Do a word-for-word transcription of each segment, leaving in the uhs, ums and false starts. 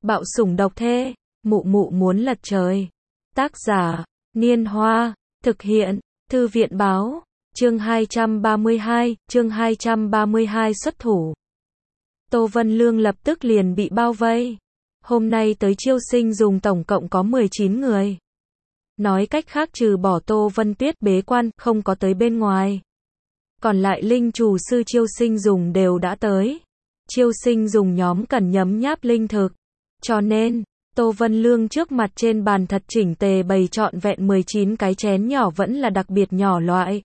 Bạo sủng độc thê, mụ mụ muốn lật trời. Tác giả, Niên Hoa, thực hiện, Thư viện báo, chương hai trăm ba mươi hai, chương hai trăm ba mươi hai xuất thủ. Tô Vân Lương lập tức liền bị bao vây. Hôm nay tới chiêu sinh dùng tổng cộng có mười chín người. Nói cách khác trừ bỏ Tô Vân Tuyết bế quan, không có tới bên ngoài. Còn lại linh chủ sư chiêu sinh dùng đều đã tới. Chiêu sinh dùng nhóm cần nhấm nháp linh thực. Cho nên, Tô Vân Lương trước mặt trên bàn thật chỉnh tề bày trọn vẹn mười chín cái chén nhỏ vẫn là đặc biệt nhỏ loại.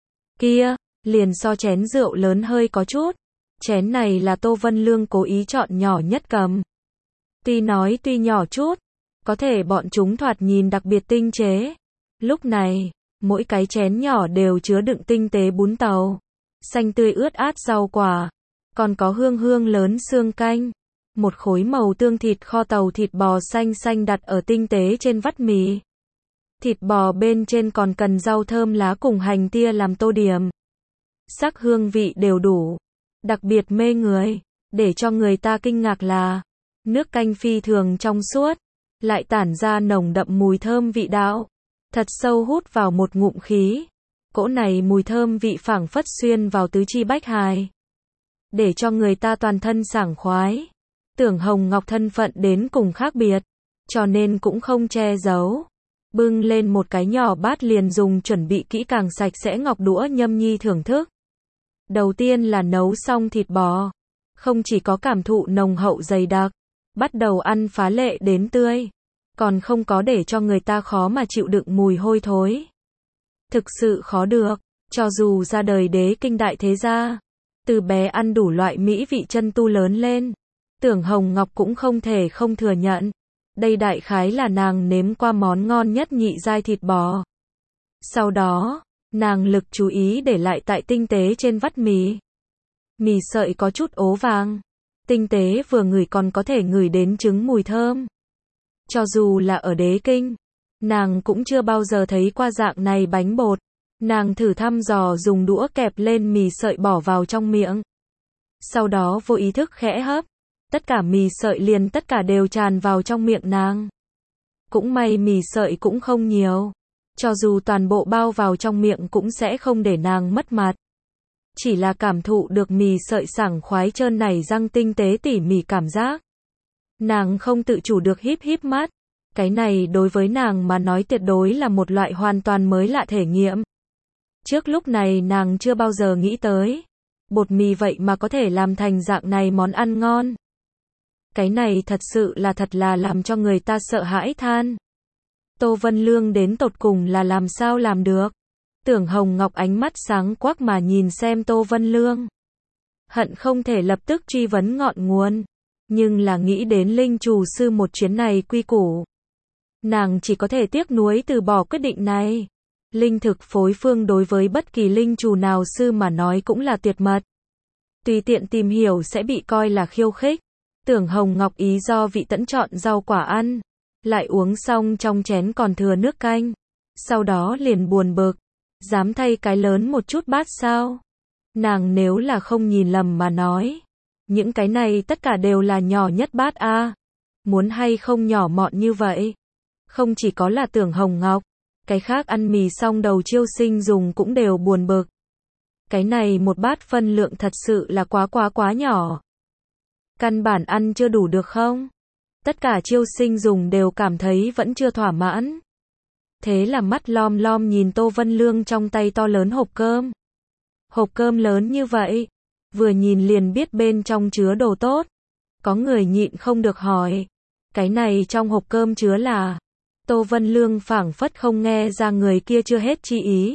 Kia, liền so chén rượu lớn hơi có chút. Chén này là Tô Vân Lương cố ý chọn nhỏ nhất cầm. Tuy nói tuy nhỏ chút, có thể bọn chúng thoạt nhìn đặc biệt tinh chế. Lúc này, mỗi cái chén nhỏ đều chứa đựng tinh tế bún tàu, xanh tươi ướt át rau quả, còn có hương hương lớn xương canh. Một khối màu tương thịt kho tàu thịt bò xanh xanh đặt ở tinh tế trên vắt mì. Thịt bò bên trên còn cần rau thơm lá cùng hành tia làm tô điểm. Sắc hương vị đều đủ, đặc biệt mê người. Để cho người ta kinh ngạc là, nước canh phi thường trong suốt, lại tản ra nồng đậm mùi thơm vị đạo. Thật sâu hút vào một ngụm khí. Cỗ này mùi thơm vị phảng phất xuyên vào tứ chi bách hài. Để cho người ta toàn thân sảng khoái. Tưởng Hồng Ngọc thân phận đến cùng khác biệt, cho nên cũng không che giấu. Bưng lên một cái nhỏ bát liền dùng chuẩn bị kỹ càng sạch sẽ ngọc đũa nhâm nhi thưởng thức. Đầu tiên là nấu xong thịt bò. Không chỉ có cảm thụ nồng hậu dày đặc, bắt đầu ăn phá lệ đến tươi. Còn không có để cho người ta khó mà chịu đựng mùi hôi thối. Thực sự khó được, cho dù ra đời đế kinh đại thế gia. Từ bé ăn đủ loại mỹ vị chân tu lớn lên. Tưởng Hồng Ngọc cũng không thể không thừa nhận. Đây đại khái là nàng nếm qua món ngon nhất nhị giai thịt bò. Sau đó, nàng lực chú ý để lại tại tinh tế trên vắt mì. Mì sợi có chút ố vàng. Tinh tế vừa ngửi còn có thể ngửi đến trứng mùi thơm. Cho dù là ở đế kinh, nàng cũng chưa bao giờ thấy qua dạng này bánh bột. Nàng thử thăm dò dùng đũa kẹp lên mì sợi bỏ vào trong miệng. Sau đó vô ý thức khẽ hấp. Tất cả mì sợi liền tất cả đều tràn vào trong miệng nàng. Cũng may mì sợi cũng không nhiều. Cho dù toàn bộ bao vào trong miệng cũng sẽ không để nàng mất mặt. Chỉ là cảm thụ được mì sợi sảng khoái trơn này răng tinh tế tỉ mỉ cảm giác. Nàng không tự chủ được híp híp mắt. Cái này đối với nàng mà nói tuyệt đối là một loại hoàn toàn mới lạ thể nghiệm. Trước lúc này nàng chưa bao giờ nghĩ tới. Bột mì vậy mà có thể làm thành dạng này món ăn ngon. Cái này thật sự là thật là làm cho người ta sợ hãi than. Tô Vân Lương đến tột cùng là làm sao làm được. Tưởng Hồng Ngọc ánh mắt sáng quắc mà nhìn xem Tô Vân Lương. Hận không thể lập tức truy vấn ngọn nguồn. Nhưng là nghĩ đến linh chủ sư một chuyến này quy củ. Nàng chỉ có thể tiếc nuối từ bỏ quyết định này. Linh thực phối phương đối với bất kỳ linh chủ nào sư mà nói cũng là tuyệt mật. Tùy tiện tìm hiểu sẽ bị coi là khiêu khích. Tưởng Hồng Ngọc ý do vị tẫn chọn rau quả ăn. Lại uống xong trong chén còn thừa nước canh. Sau đó liền buồn bực. Dám thay cái lớn một chút bát sao? Nàng nếu là không nhìn lầm mà nói. Những cái này tất cả đều là nhỏ nhất bát a. Muốn hay không nhỏ mọn như vậy? Không chỉ có là Tưởng Hồng Ngọc. Cái khác ăn mì xong đầu chiêu sinh dùng cũng đều buồn bực. Cái này một bát phân lượng thật sự là quá quá quá nhỏ. Căn bản ăn chưa đủ được không? Tất cả chiêu sinh dùng đều cảm thấy vẫn chưa thỏa mãn. Thế là mắt lom lom nhìn Tô Vân Lương trong tay to lớn hộp cơm. Hộp cơm lớn như vậy, vừa nhìn liền biết bên trong chứa đồ tốt. Có người nhịn không được hỏi, cái này trong hộp cơm chứa là? Tô Vân Lương phảng phất không nghe ra người kia chưa hết chi ý.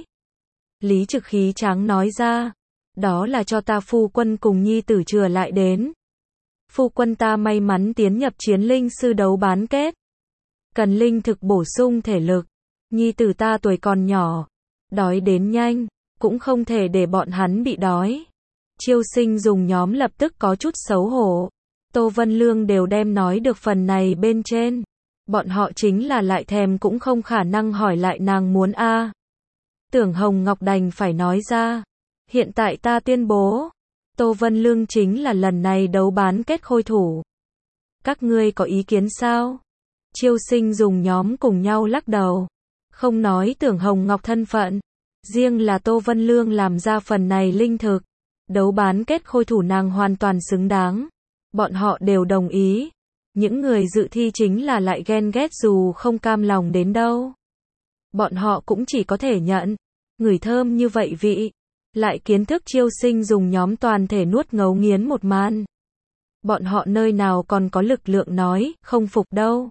Lý Trực khí tráng nói ra, đó là cho ta phu quân cùng nhi tử chừa lại đến. Phu quân ta may mắn tiến nhập chiến linh sư đấu bán kết. Cần linh thực bổ sung thể lực. Nhi tử ta tuổi còn nhỏ. Đói đến nhanh. Cũng không thể để bọn hắn bị đói. Chiêu sinh dùng nhóm lập tức có chút xấu hổ. Tô Vân Lương đều đem nói được phần này bên trên. Bọn họ chính là lại thèm cũng không khả năng hỏi lại nàng muốn a. À. Tưởng Hồng Ngọc đành phải nói ra. Hiện tại ta tuyên bố. Tô Vân Lương chính là lần này đấu bán kết khôi thủ. Các ngươi có ý kiến sao? Chiêu Sinh dùng nhóm cùng nhau lắc đầu. Không nói Tưởng Hồng Ngọc thân phận. Riêng là Tô Vân Lương làm ra phần này linh thực. Đấu bán kết khôi thủ nàng hoàn toàn xứng đáng. Bọn họ đều đồng ý. Những người dự thi chính là lại ghen ghét dù không cam lòng đến đâu. Bọn họ cũng chỉ có thể nhận. Ngửi thơm như vậy vị. Lại kiến thức Chiêu Sinh dùng nhóm toàn thể nuốt ngấu nghiến một màn. Bọn họ nơi nào còn có lực lượng nói, không phục đâu.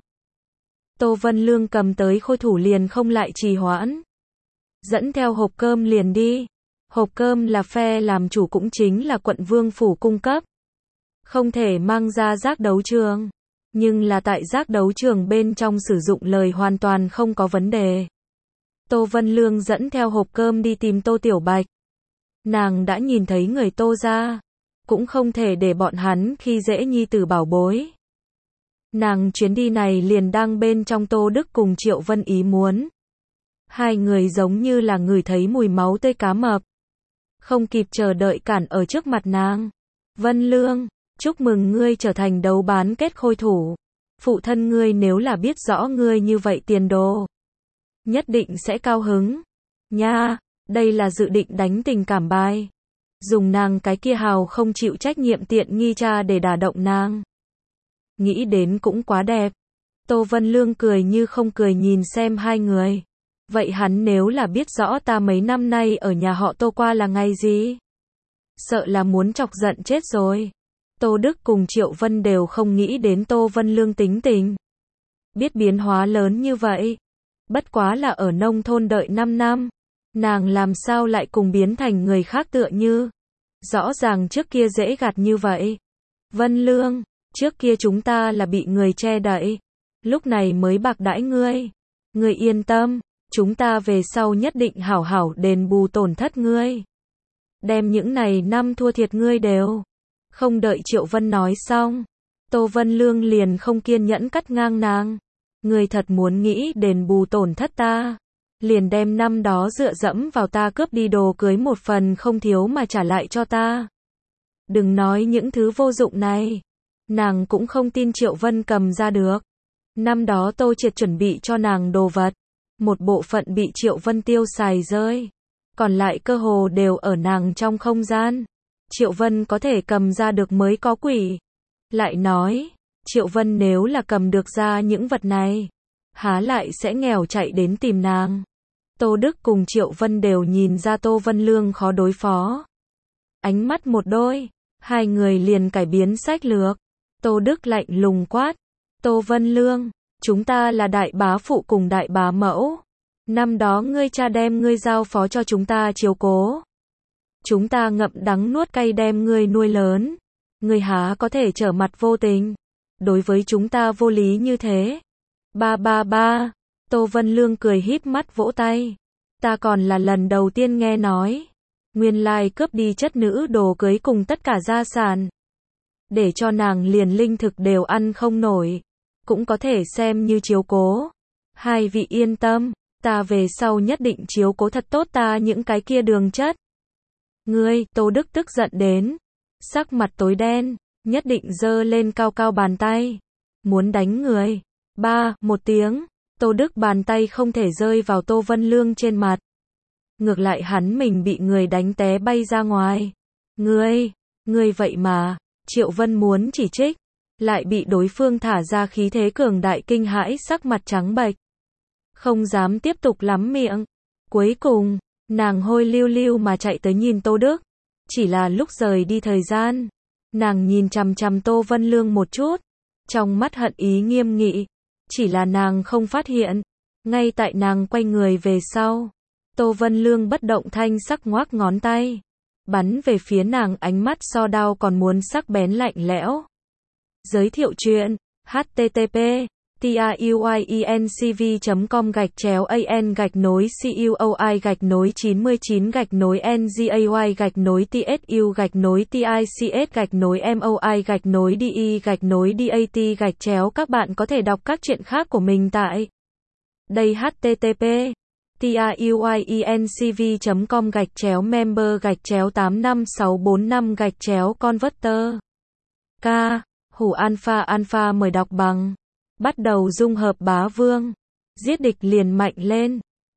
Tô Vân Lương cầm tới khôi thủ liền không lại trì hoãn. Dẫn theo hộp cơm liền đi. Hộp cơm là phe làm chủ cũng chính là quận Vương Phủ cung cấp. Không thể mang ra giác đấu trường. Nhưng là tại giác đấu trường bên trong sử dụng lời hoàn toàn không có vấn đề. Tô Vân Lương dẫn theo hộp cơm đi tìm Tô Tiểu Bạch. Nàng đã nhìn thấy người Tô gia. Cũng không thể để bọn hắn khi dễ nhi tử bảo bối. Nàng chuyến đi này liền đang bên trong Tô Đức cùng Triệu Vân ý muốn. Hai người giống như là ngửi thấy mùi máu tươi cá mập. Không kịp chờ đợi cản ở trước mặt nàng. Vân Lương, chúc mừng ngươi trở thành đấu bán kết khôi thủ. Phụ thân ngươi nếu là biết rõ ngươi như vậy tiền đồ. Nhất định sẽ cao hứng. Nha, đây là dự định đánh tình cảm bài. Dùng nàng cái kia hào không chịu trách nhiệm tiện nghi cha để đả động nàng. Nghĩ đến cũng quá đẹp. Tô Vân Lương cười như không cười nhìn xem hai người. Vậy hắn nếu là biết rõ ta mấy năm nay ở nhà họ Tô qua là ngày gì? Sợ là muốn chọc giận chết rồi. Tô Đức cùng Triệu Vân đều không nghĩ đến Tô Vân Lương tính tình. Biết biến hóa lớn như vậy. Bất quá là ở nông thôn đợi năm năm. Nàng làm sao lại cùng biến thành người khác tựa như. Rõ ràng trước kia dễ gạt như vậy. Vân Lương, trước kia chúng ta là bị người che đậy. Lúc này mới bạc đãi ngươi. Ngươi yên tâm, chúng ta về sau nhất định hảo hảo đền bù tổn thất ngươi. Đem những này năm thua thiệt ngươi đều. Không đợi Triệu Vân nói xong. Tô Vân Lương liền không kiên nhẫn cắt ngang nàng. Ngươi thật muốn nghĩ đền bù tổn thất ta. Liền đem năm đó dựa dẫm vào ta cướp đi đồ cưới một phần không thiếu mà trả lại cho ta. Đừng nói những thứ vô dụng này. Nàng cũng không tin Triệu Vân cầm ra được. Năm đó Tô Triệt chuẩn bị cho nàng đồ vật. Một bộ phận bị Triệu Vân tiêu xài rơi. Còn lại cơ hồ đều ở nàng trong không gian. Triệu Vân có thể cầm ra được mới có quỷ. Lại nói, Triệu Vân nếu là cầm được ra những vật này, há lại sẽ nghèo chạy đến tìm nàng. Tô Đức cùng Triệu Vân đều nhìn ra Tô Vân Lương khó đối phó. Ánh mắt một đôi, hai người liền cải biến sách lược. Tô Đức lạnh lùng quát. Tô Vân Lương, chúng ta là đại bá phụ cùng đại bá mẫu. Năm đó ngươi cha đem ngươi giao phó cho chúng ta chiếu cố. Chúng ta ngậm đắng nuốt cay đem ngươi nuôi lớn. Ngươi há có thể trở mặt vô tình. Đối với chúng ta vô lý như thế. Ba ba ba. Tô Vân Lương cười híp mắt vỗ tay. Ta còn là lần đầu tiên nghe nói. Nguyên lai cướp đi chất nữ đồ cưới cùng tất cả gia sản. Để cho nàng liền linh thực đều ăn không nổi. Cũng có thể xem như chiếu cố. Hai vị yên tâm. Ta về sau nhất định chiếu cố thật tốt ta những cái kia đường chất. Ngươi, Tô Đức tức giận đến. Sắc mặt tối đen. Nhất định giơ lên cao cao bàn tay. Muốn đánh người. Ba, một tiếng. Tô Đức bàn tay không thể rơi vào Tô Vân Lương trên mặt. Ngược lại hắn mình bị người đánh té bay ra ngoài. Ngươi, ngươi vậy mà. Triệu Vân muốn chỉ trích. Lại bị đối phương thả ra khí thế cường đại kinh hãi sắc mặt trắng bệch. Không dám tiếp tục lắm miệng. Cuối cùng, nàng hôi lưu lưu mà chạy tới nhìn Tô Đức. Chỉ là lúc rời đi thời gian. Nàng nhìn chằm chằm Tô Vân Lương một chút. Trong mắt hận ý nghiêm nghị. Chỉ là nàng không phát hiện. Ngay tại nàng quay người về sau. Tô Vân Lương bất động thanh sắc ngoác ngón tay. Bắn về phía nàng ánh mắt so đao còn muốn sắc bén lạnh lẽo. Giới thiệu chuyện. H T T P TRUIENCV chấm com gạch chéo an gạch nối CUOI gạch nối chín mươi chín gạch nối NGAY gạch nối TSU gạch nối TICS gạch nối MOI gạch nối DE gạch nối DAT gạch chéo. Các bạn có thể đọc các chuyện khác của mình tại đây. H T T P TRUIENCV chấm com gạch chéo member gạch chéo tám năm sáu bốn năm gạch chéo converter. K. Hủ alpha alpha mời đọc bằng. Bắt đầu dung hợp bá vương. Giết địch liền mạnh lên.